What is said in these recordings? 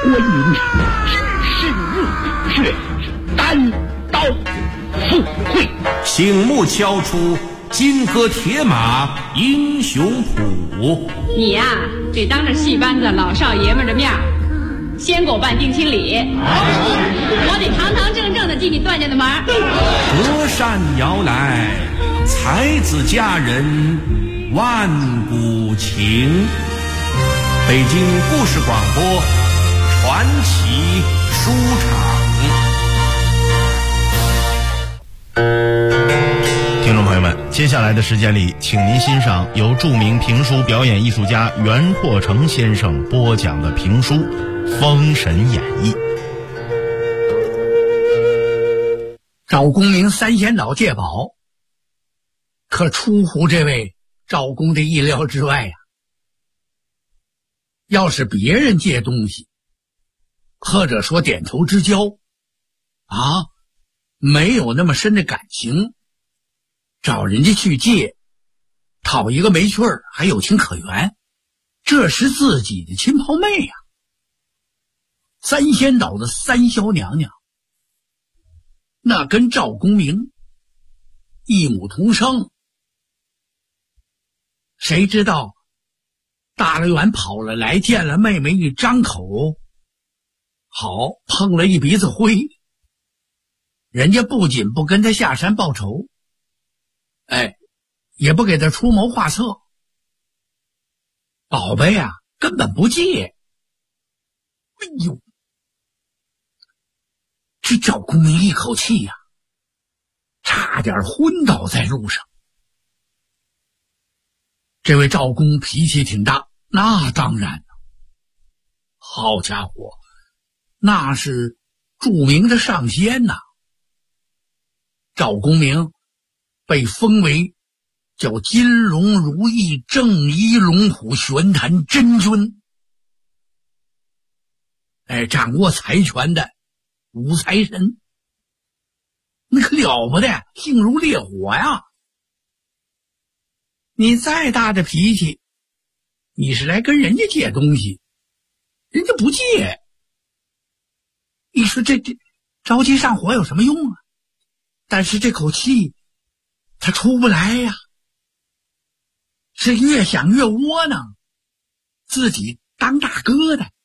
观音只身入穴，单刀赴会， 醒目敲出金戈铁马英雄谱。 你呀，得当着戏班子老少爷们的面先给我办定亲礼，我得堂堂正正的进你段家的门。 隔山摇来，才子佳人万古情。北京故事广播传奇书场。 听众朋友们，接下来的时间里，请您欣赏由著名评书表演艺术家袁阔成先生播讲的评书《封神演义》。 赵公明三仙岛借宝，可出乎这位赵公的意料之外呀。要是别人借东西，或者说点头之交啊，没有那么深的感情，找人家去借，讨一个没趣儿，还有情可原，这是自己的亲胞妹呀。三仙岛的三霄娘娘，那跟赵公明一母同生，谁知道大老远跑了来，见了妹妹一张口，好碰了一鼻子灰。人家不仅不跟他下山报仇，也不给他出谋划策，宝贝啊根本不借。哎呦，这赵公明一口气呀，差点昏倒在路上。这位赵公脾气挺大，那当然了，好家伙，那是著名的上仙呐。赵公明被封为叫金龙如意正一龙虎玄坛真君，掌握财权的五财神，那可了不得，性如烈火呀。你再大的脾气，你是来跟人家借东西，人家不借，你说这着急上火有什么用啊？但是这口气他出不来呀，是越想越窝囊，自己当大哥的。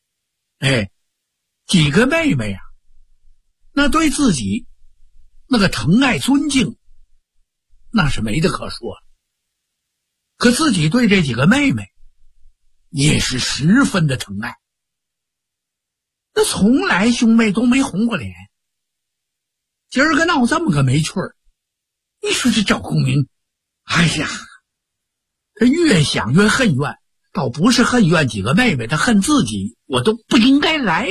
几个妹妹呀，那对自己那个疼爱尊敬，那是没得可说。可自己对这几个妹妹也是十分的疼爱，那从来兄妹都没红过脸，今儿个闹这么个没趣儿，你说这赵公明，哎呀，他越想越恨怨，倒不是恨怨几个妹妹，他恨自己，我都不应该来。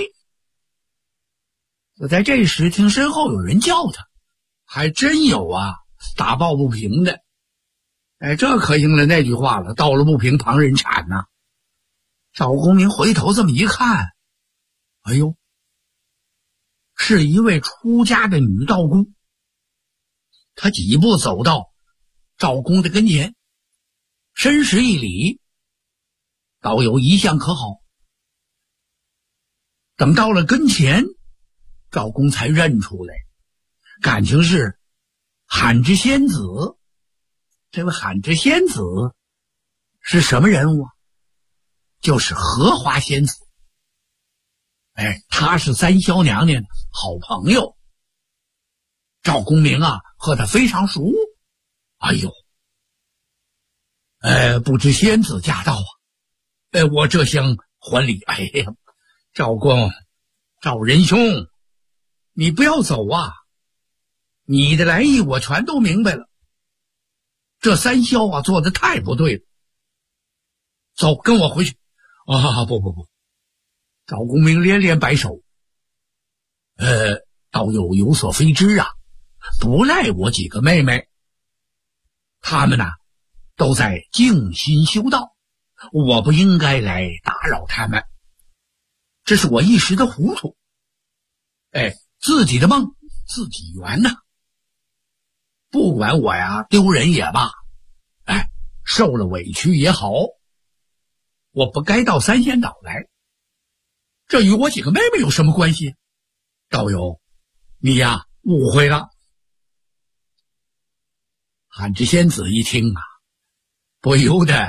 就在这时听身后有人叫他，还真有啊，打抱不平的。这可应了那句话了，到了不平旁人铲呐。赵公明回头这么一看，哎呦，是一位出家的女道姑。他几步走到赵公的跟前，深施一礼，倒有一向可好。等到了跟前，赵公才认出来，感情是罕之仙子。这位罕之仙子是什么人物啊？就是荷花仙子。她是三霄娘娘的好朋友。赵公明啊和她非常熟。哎呦，不知仙子驾到啊，我这厢还礼。哎呀，赵公，赵仁兄，你不要走啊，你的来意我全都明白了。这三霄啊做得太不对了，走，跟我回去。不，赵公明连连摆手，倒有所非知啊，不赖我几个妹妹，她们都在静心修道，我不应该来打扰她们，这是我一时的糊涂。自己的梦自己圆呐。不管我丢人也罢，受了委屈也好，我不该到三仙岛来。 这与我几个妹妹有什么关系？道友，你呀误会了。韩知仙子一听啊，不由得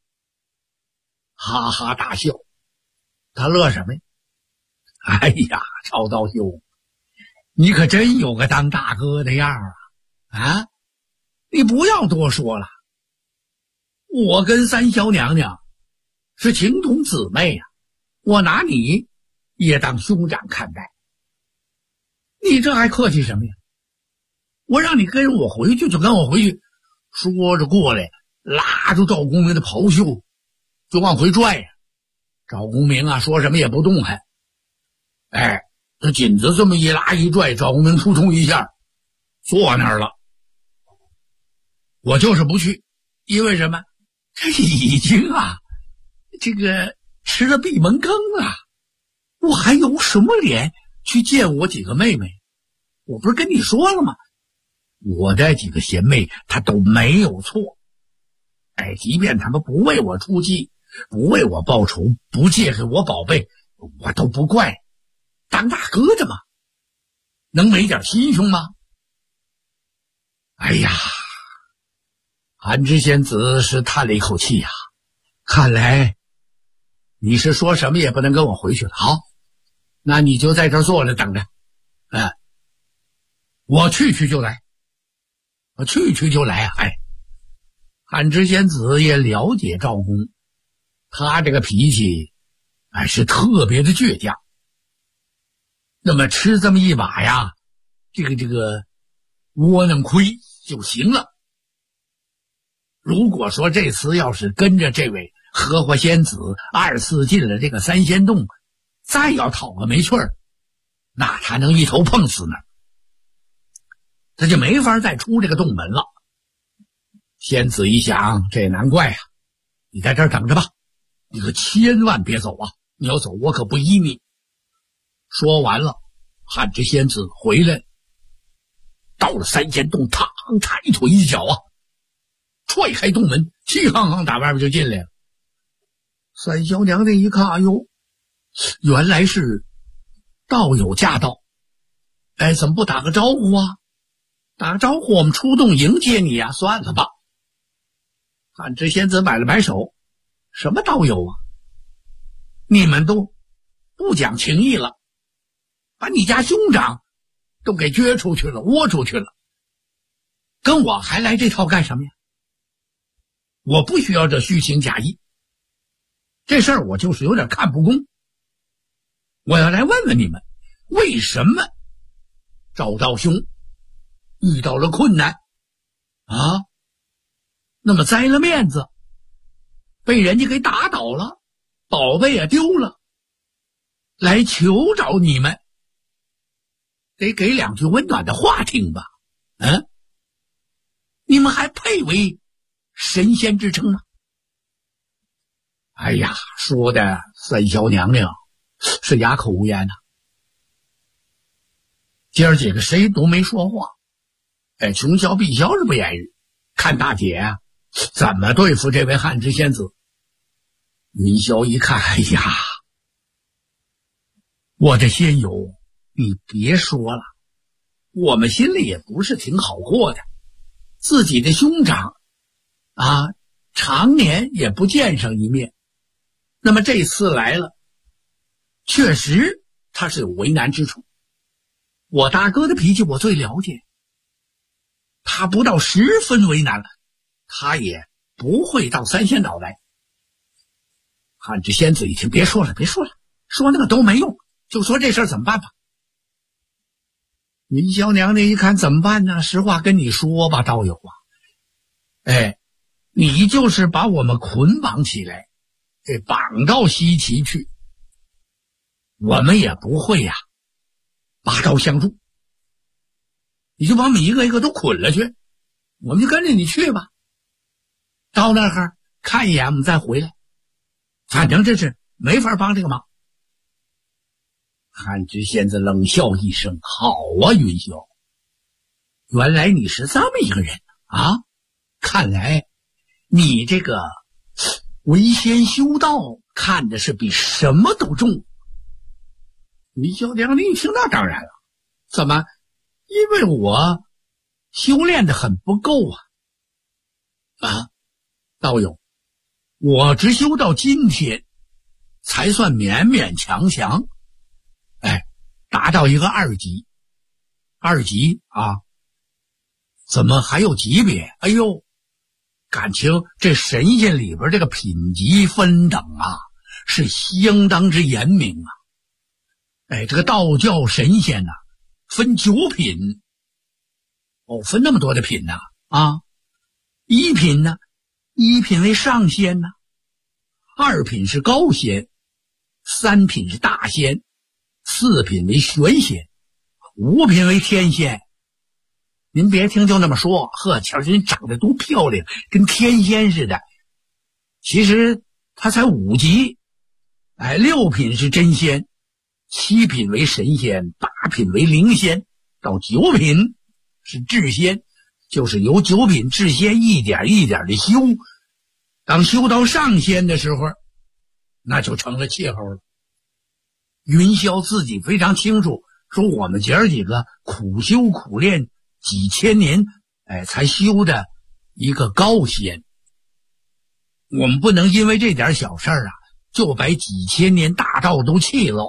哈哈大笑。他乐什么呀？哎呀，曹道兄，你可真有个当大哥的样啊！你不要多说了，我跟三小娘娘是情同姊妹啊，我拿你也当兄长看待。你这还客气什么呀？我让你跟我回去就跟我回去。说着过来，拉住赵公明的袍袖就往回拽呀。赵公明啊说什么也不动弹。哎，这颈子这么一拉一拽，赵公明扑通一下坐那儿了。我就是不去，因为什么？这已经这个吃了闭门羹了，我还有什么脸去见我几个妹妹？我不是跟你说了吗？我的几个贤妹她都没有错。哎，即便他们不为我出计，不为我报仇，不借给我宝贝，我都不怪。当大哥的嘛，能没点心胸吗？哎呀，韩知仙子是叹了一口气呀，看来你是说什么也不能跟我回去了。好，那你就在这儿坐着等着。我去就来，我去就来啊！哎，韩知仙子也了解赵公，他这个脾气是特别的倔强。那么吃这么一把呀，这个窝囊亏就行了。如果说这次要是跟着这位荷花仙子二次进了这个三仙洞，再要讨个没趣儿，那他能一头碰死那儿，他就没法再出这个洞门了。仙子一想，这也难怪啊，你在这儿等着吧，你可千万别走啊，你要走我可不依你。说完了，韩知仙子回来，到了三仙洞，嘡，抬腿一脚踹开洞门，气哼哼打外边就进来了。三小娘娘一看，哎呦，原来是道友驾到，怎么不打个招呼啊？打个招呼我们出洞迎接你啊，算了吧。韩知仙子摆了摆手，什么道友啊，你们都不讲情义了，把你家兄长都给撅出去了，窝出去了，跟我还来这套干什么呀？我不需要这虚情假意，这事儿我就是有点看不公。我要来问问你们，为什么赵道兄遇到了困难那么栽了面子，被人家给打倒了，宝贝也丢了，来求找你们，得给两句温暖的话听吧。你们还配为神仙之称吗？哎呀，说的三小娘娘是哑口无言姐儿几个谁都没说话。穷笑碧霄是不言语，看大姐怎么对付这位汉之仙子。云霄一看，哎呀，我的仙友，你别说了，我们心里也不是挺好过的，自己的兄长常年也不见上一面，那么这次来了，确实他是有为难之处。我大哥的脾气我最了解，他不到10分为难了，他也不会到三仙岛来。汉之仙子一听，别说了，说那个都没用，就说这事儿怎么办吧。云霄娘娘一看怎么办呢？实话跟你说吧，道友你就是把我们捆绑起来，给绑到西岐去，我们也不会拔刀相助，你就把我们一个一个都捆了去，我们就跟着你去吧。到那儿看一眼，我们再回来，反正这是没法帮这个忙。汉之仙子冷笑一声，好啊，云霄，原来你是这么一个人看来你这个为仙修道看的是比什么都重， 云霄娘娘一听，那当然了，怎么？因为我修炼的很不够啊！道友，我只修到今天，才算勉勉强强，达到一个2级。2级啊，怎么还有级别？哎呦，感情这神仙里边这个品级分等啊，是相当之严明啊。这个道教神仙呢，分9品。分那么多的品呢啊！1品呢，1品为上仙呢，2品是高仙，3品是大仙，4品为玄仙，5品为天仙。您别听就那么说，呵，瞧人长得多漂亮，跟天仙似的。其实他才5级。6品是真仙，7品为神仙，8品为灵仙，到9品是至仙，就是由9品至仙一点一点的修。当修到上仙的时候，那就成了气候了。云霄自己非常清楚，说我们姐儿几个苦修苦练几千年，才修的一个高仙。我们不能因为这点小事啊，就把几千年大道都弃了。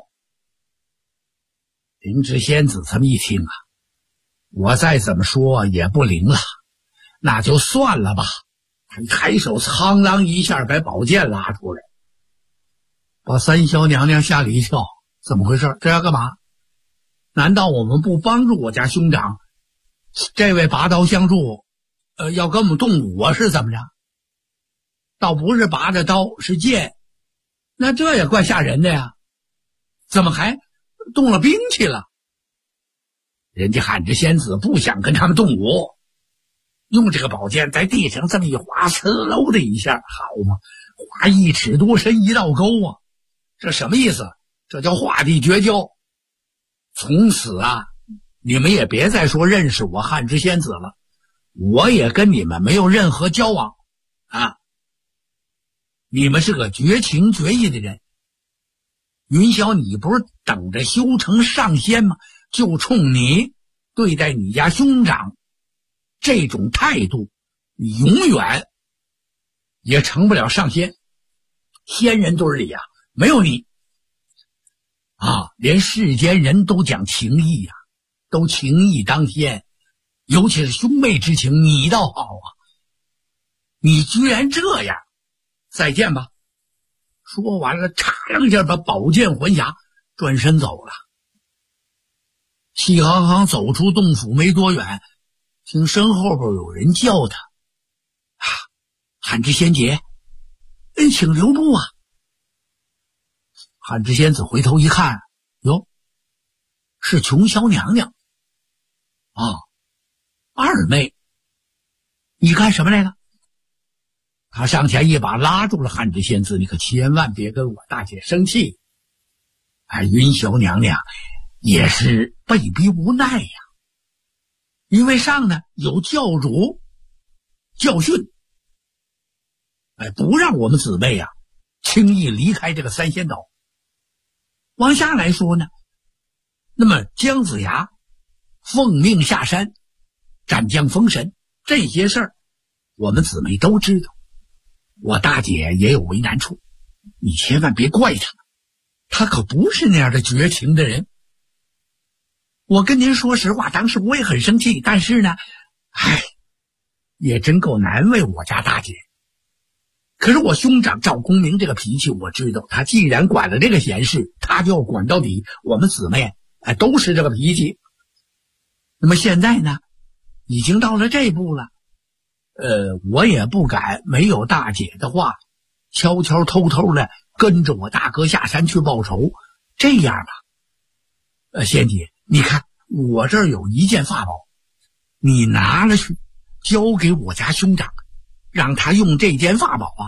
灵芝仙子这么一听啊，我再怎么说也不灵了，那就算了吧。他抬手苍啷一下把宝剑拉出来，把三霄娘娘吓了一跳。怎么回事？这要干嘛？难道我们不帮助我家兄长？这位拔刀相助，要跟我们动武是怎么着？倒不是拔的刀，是剑，那这也怪吓人的呀。怎么还动了兵器了？人家喊着仙子不想跟他们动武，用这个宝剑在地上这么一划，呲溜的一下，好嘛，划1尺多深一道沟啊！这什么意思？这叫画地绝交。从此啊，你们也别再说认识我汉之仙子了，我也跟你们没有任何交往啊！你们是个绝情绝义的人。云霄，你不是等着修成上仙吗？就冲你对待你家兄长这种态度，你永远也成不了上仙。仙人堆里啊，没有你啊！连世间人都讲情义啊，都情义当先，尤其是兄妹之情，你倒好啊！你居然这样，再见吧！说完了，嚓楞一下把宝剑还匣，转身走了。气行行走出洞府没多远，听身后边有人叫他：“汉之仙姐，请留步啊！”汉之仙子回头一看，哟，是琼霄娘娘啊！二妹，你干什么来了？他上前一把拉住了汉之仙子：“你可千万别跟我大姐生气。”云霄娘娘也是被逼无奈呀，因为上呢有教主教训，不让我们姊妹啊轻易离开这个三仙岛。往下来说呢，那么姜子牙奉命下山斩将封神这些事儿，我们姊妹都知道。我大姐也有为难处，你千万别怪她，她可不是那样的绝情的人。我跟您说实话，当时我也很生气，但是呢，也真够难为我家大姐。可是我兄长赵公明这个脾气我知道，他既然管了这个闲事，他就要管到底。我们姊妹都是这个脾气。那么现在呢，已经到了这步了，我也不敢没有大姐的话，悄悄偷偷的跟着我大哥下山去报仇。这样吧，仙姐，你看我这儿有一件法宝，你拿了去交给我家兄长，让他用这件法宝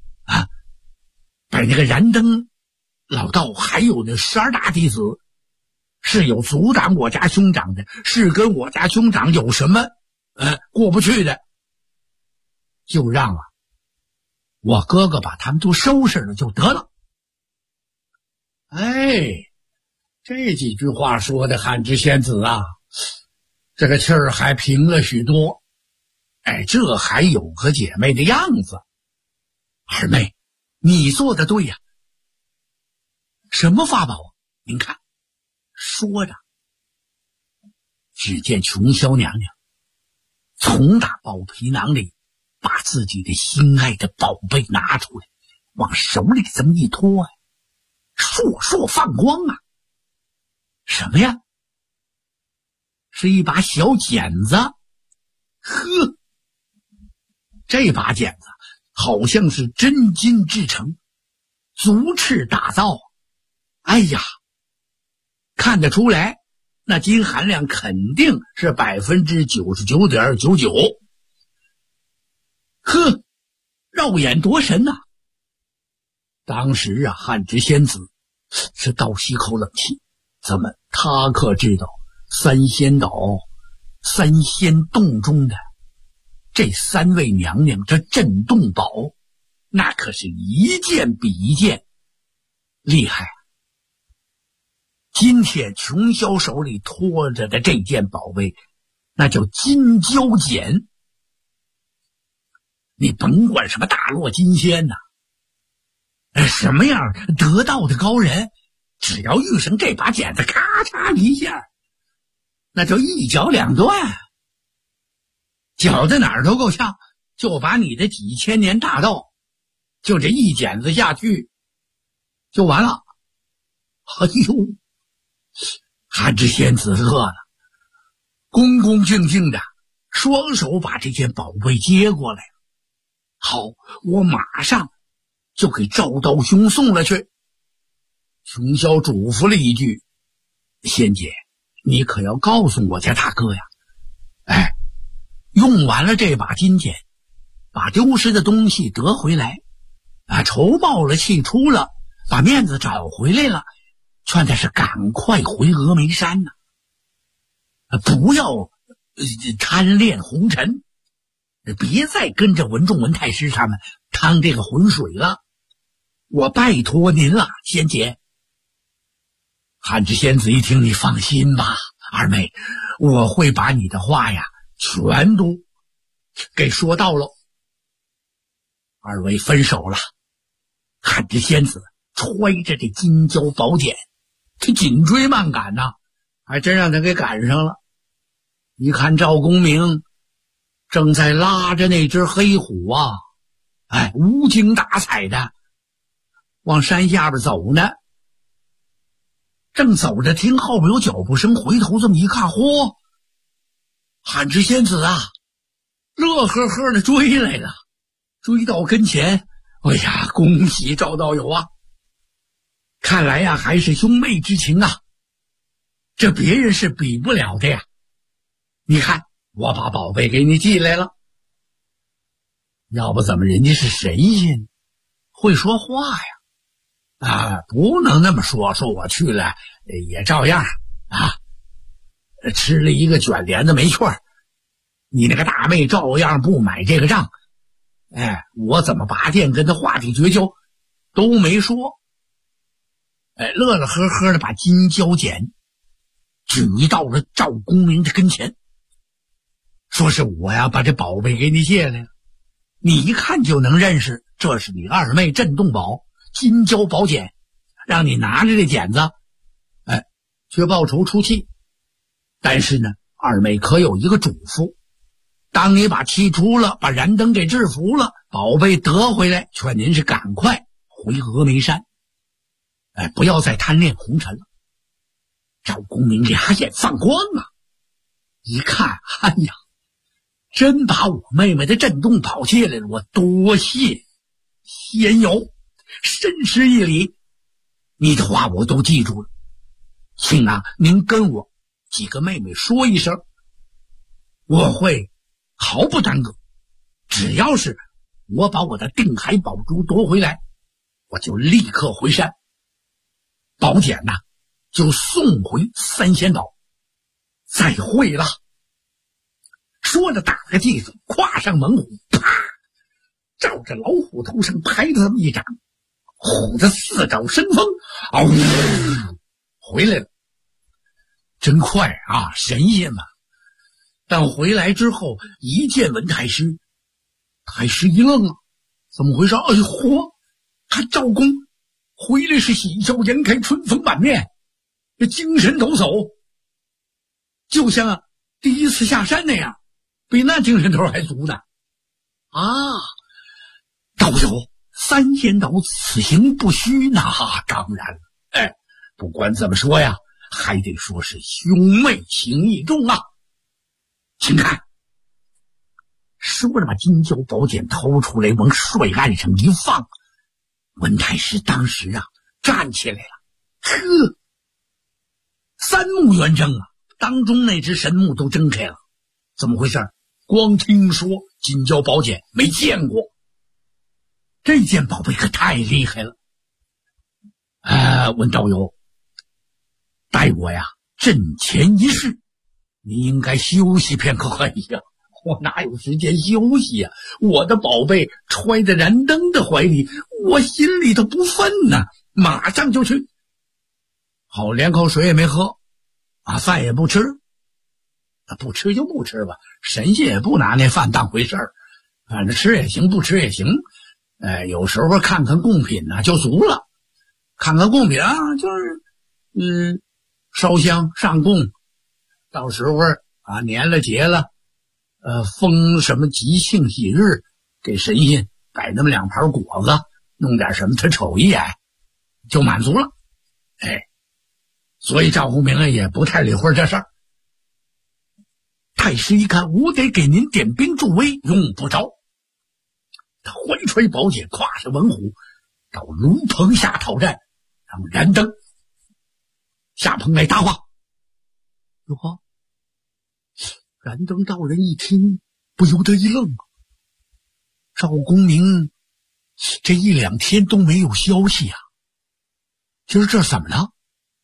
把那个燃灯老道还有那12大弟子是有阻挡我家兄长的，是跟我家兄长有什么过不去的，就让我哥哥把他们都收拾了就得了。 这几句话说的汉之仙子啊，这个气儿还平了许多。哎，这还有个姐妹的样子。二妹，你做的对呀。什么法宝啊？您看。说着，只见琼霄娘娘从打宝皮囊里把自己的心爱的宝贝拿出来，往手里这么一托啊，烁烁放光啊。什么呀？是一把小剪子。呵，这把剪子好像是真金制成，足赤打造。哎呀，看得出来，那金含量肯定是 99.99%。呵，肉眼夺神呐！当时啊，汉之仙子是倒吸口冷气。怎么，他可知道三仙岛、三仙洞中的这三位娘娘这镇洞宝，那可是一件比一件厉害啊！今天琼霄手里托着的这件宝贝，那叫金蛟剪。你甭管什么大落金仙呐，什么样得道的高人，只要遇上这把剪子，咔嚓一下，那就一绞两断，绞在哪儿都够呛，就把你的几千年大道，就这一剪子下去，就完了。哎呦，汉之仙子乐了，恭恭敬敬的双手把这件宝贝接过来。好，我马上就给赵道兄送了去。琼霄嘱咐了一句：仙姐，你可要告诉我家大哥呀，哎，用完了这把金剪，把丢失的东西得回来，仇报了，气出了，把面子找回来了，劝他是赶快回峨眉山呐，不要贪恋红尘，别再跟着文仲文太师他们趟这个浑水了。我拜托您了，仙姐。汉之仙子一听，你放心吧，二妹，我会把你的话呀全都给说到喽。二位分手了，汉之仙子揣着这金蛟宝剪，这紧追慢赶呐，还真让他给赶上了。一看赵公明正在拉着那只黑虎啊，无精打采的往山下边走呢。正走着，听后边有脚步声，回头这么一看，嚯，汉之仙子啊，乐呵呵的追来了，追到跟前，哎呀，恭喜赵道友啊！看来呀，还是兄妹之情啊，这别人是比不了的呀。你看，我把宝贝给你寄来了。要不怎么人家是神仙，会说话呀？不能那么说，说我去了也照样啊，吃了一个卷帘子没趣儿，你那个大妹照样不买这个账。我怎么拔剑跟他话题绝交都没说。乐乐呵呵的把金蛟剪举到了赵公明的跟前，说是我呀把这宝贝给你借来了，你一看就能认识，这是你二妹镇洞宝金蛟宝剪，让你拿着这剪子去报仇出气。但是呢，二妹可有一个嘱咐，当你把气出了，把燃灯给制服了，宝贝得回来，劝您是赶快回峨眉山，不要再贪恋红尘了。赵公明俩眼放光啊，一看，哎呀，真把我妹妹的震动宝借来了，我多谢仙友，深施一礼，你的话我都记住了，请您跟我几个妹妹说一声，我会毫不耽搁，只要是我把我的定海宝珠夺回来，我就立刻回山，宝剪就送回三仙岛，再会了。说着打个记子，跨上猛虎，啪，照着老虎头上拍了这么一掌，虎子四爪生风，回来了， 真快啊，神仙嘛！但回来之后一见文太师，太师一愣啊，怎么回事？哎呦嚯，看赵公回来是喜笑颜开，春风满面，这精神抖擞，就像第一次下山那样，比那精神头还足呢。啊，道友三仙岛此行不虚，那当然了。哎，不管怎么说呀，还得说是兄妹情义重啊。请看，说着把金蛟宝剑掏出来往水岸上一放，文太师当时啊站起来了。呵，三目圆睁啊，当中那只神目都睁开了。怎么回事？光听说金蛟宝剑没见过，这件宝贝可太厉害了。文道友，待我呀阵前一试，你应该休息片刻。哎呀，我哪有时间休息呀？我的宝贝揣在燃灯的怀里，我心里头不忿呢，马上就去。好，连口水也没喝啊，饭也不吃，不吃就不吃吧，神仙也不拿那饭当回事儿，反正吃也行，不吃也行。有时候看看贡品呢就足了，看看贡品啊，就是烧香上供，到时候啊年了节了，封什么吉庆喜日，给神仙摆那么2盘果子，弄点什么他瞅一眼就满足了。所以赵公明也不太理会这事儿。太师一看，我得给您点兵助威，用不着。他怀揣宝剑，跨上文虎，到炉棚下讨战，让燃灯下棚来答话。哟，燃灯道人一听，不由得一愣。赵公明这1、2天都没有消息啊，今儿这怎么了？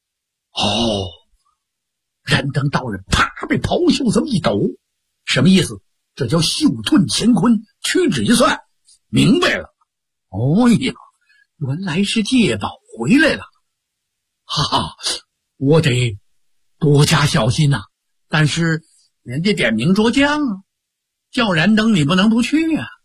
燃灯道人啪被袍袖这么一抖，什么意思？这叫袖遁乾坤，屈指一算，明白了。哦呀，原来是借宝回来了。哈哈，我得多加小心呐。但是人家点名捉将啊，叫燃灯你不能不去啊。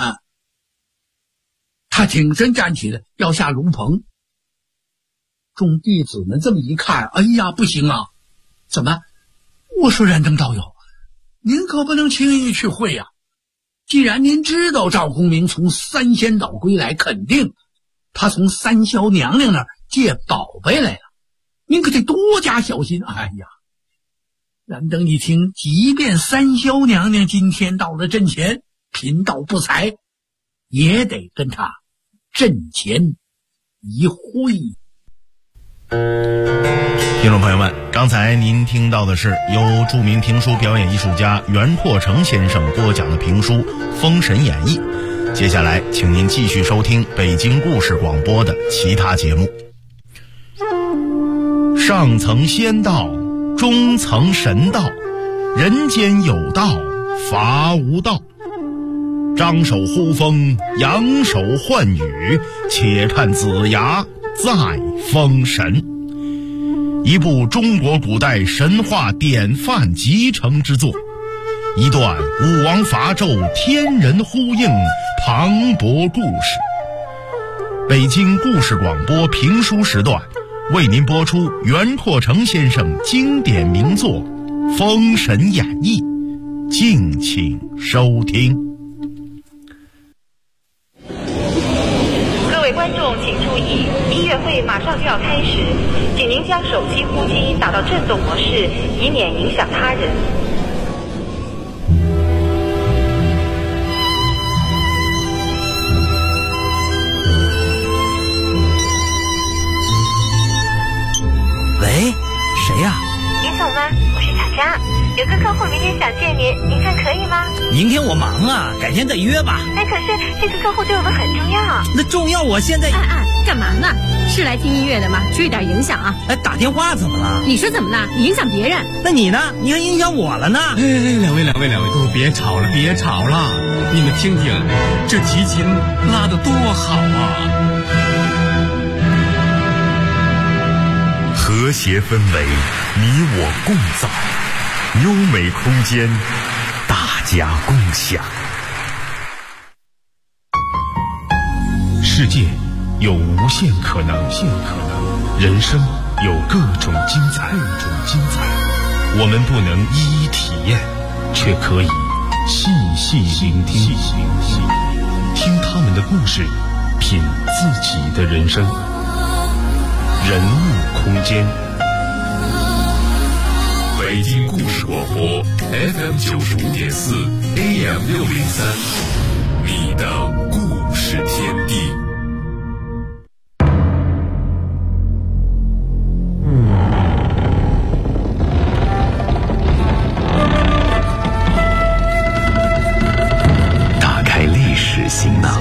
他挺身站起来要下炉棚。众弟子们这么一看，哎呀，不行啊！怎么？我说燃灯道友，您可不能轻易去会呀。既然您知道赵公明从三仙岛归来，肯定他从三霄娘娘那儿借宝贝来了，您可得多加小心。哎呀，燃灯一听，即便三霄娘娘今天到了阵前，贫道不才，也得跟他阵前一会。 听众朋友们，刚才您听到的是由著名评书表演艺术家袁拓成先生播讲的评书《封神演义》。接下来请您继续收听北京故事广播的其他节目。上层仙道，中层神道，人间有道，伐无道。张手呼风，扬手唤雨，且看子牙再封神。一部中国古代神话典范集成之作，一段武王伐纣天人呼应磅礴故事。北京故事广播评书时段为您播出袁拓成先生经典名作《封神演义》，敬请收听。 各位观众请注意，音乐会马上就要开始，请您将手机呼机打到震动模式，以免影响他人。 喂，谁呀？ 林总吗？我是小佳，有个客户明天想见您，您看可以吗？ 明天我忙啊，改天再约吧。 可是这个客户对我们很重要。 那重要，我现在干嘛呢？是来听音乐的吗？注意点影响啊！ 打电话怎么了？ 你说怎么了？你影响别人。 那你呢？你还影响我了呢？ 两位都别吵了，别吵了！你们听听，这提琴拉得多好啊！ 和和谐氛围，你我共造；优美空间，大家共享。 世界有无限可能，人生有各种精彩。我们不能一一体验，却可以细细聆听，听他们的故事，品自己的人生。人物空间， 北京故事广播 FM 95.4 AM 603，你的故事天地。 打开历史行囊，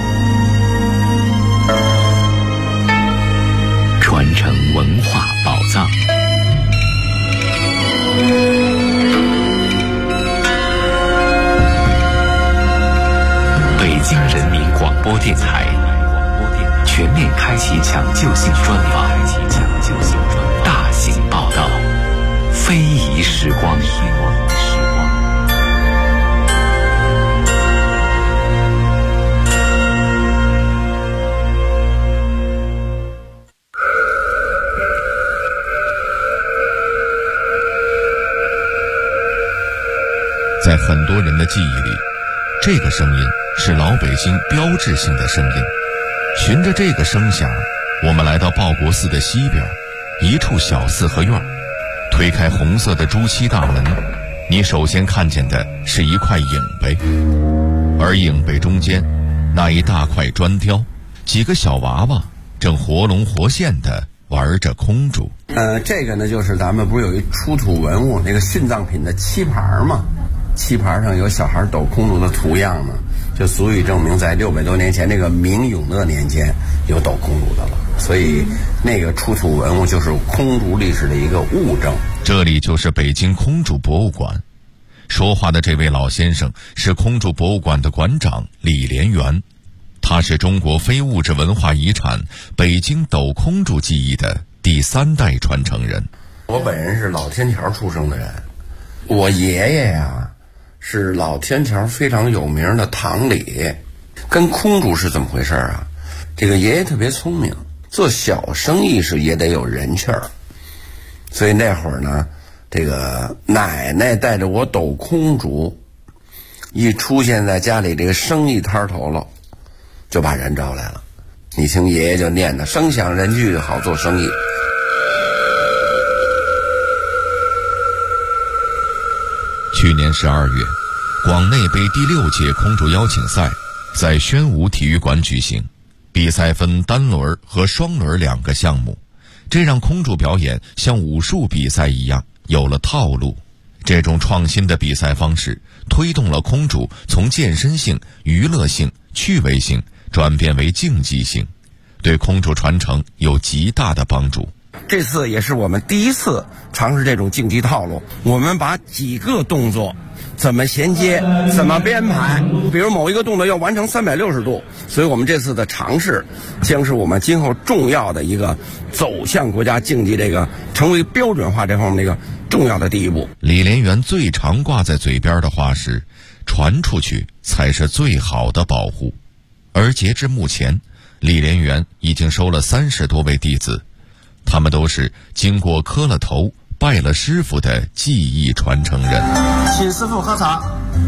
传承文化宝藏。北京人民广播电台全面开启抢救性专访，大型报道，非遗时光。 在很多人的记忆里，这个声音是老北京标志性的声音。循着这个声响，我们来到报国寺的西边一处小四合院，推开红色的朱漆大门，你首先看见的是一块影碑，而影碑中间那一大块砖雕，几个小娃娃正活龙活现地玩着空竹。 这个呢，就是咱们不是有一出土文物那个殉葬品的漆盘吗？漆盘上有小孩抖空竹的图样呢，就足以证明在600多年前那个明永乐年间有抖空竹的了。所以那个出土文物就是空竹历史的一个物证。 这里就是北京空竹博物馆。说话的这位老先生是空竹博物馆的馆长李连元，他是中国非物质文化遗产北京抖空竹技艺的第3代传承人。 我本人是老天桥出生的人，我爷爷呀是老天桥非常有名的堂里。跟空竹是怎么回事啊？这个爷爷特别聪明，做小生意是也得有人气儿，所以那会儿呢，这个奶奶带着我抖空竹，一出现在家里这个生意摊头了，就把人招来了。你听爷爷就念的声响人聚，好做生意。 去年12月，广内杯第6届空竹邀请赛在宣武体育馆举行，比赛分单轮和双轮2个项目，这让空竹表演像武术比赛一样有了套路。这种创新的比赛方式推动了空竹从健身性、娱乐性、趣味性转变为竞技性，对空竹传承有极大的帮助。 这次也是我们第一次尝试这种竞技套路，我们把几个动作怎么衔接，怎么编排，比如某一个动作要完成360度，所以我们这次的尝试将是我们今后重要的一个走向国家竞技这个成为标准化这方面的一个重要的第一步。 李连元最常挂在嘴边的话是，传出去才是最好的保护。而截至目前，李连元已经收了30多位弟子，他们都是经过磕了头拜了师傅的技艺传承人。 请师傅喝茶。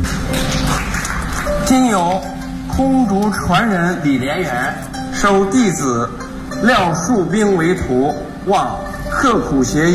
今有空竹传人李连元收弟子廖树兵为徒，望刻苦学艺。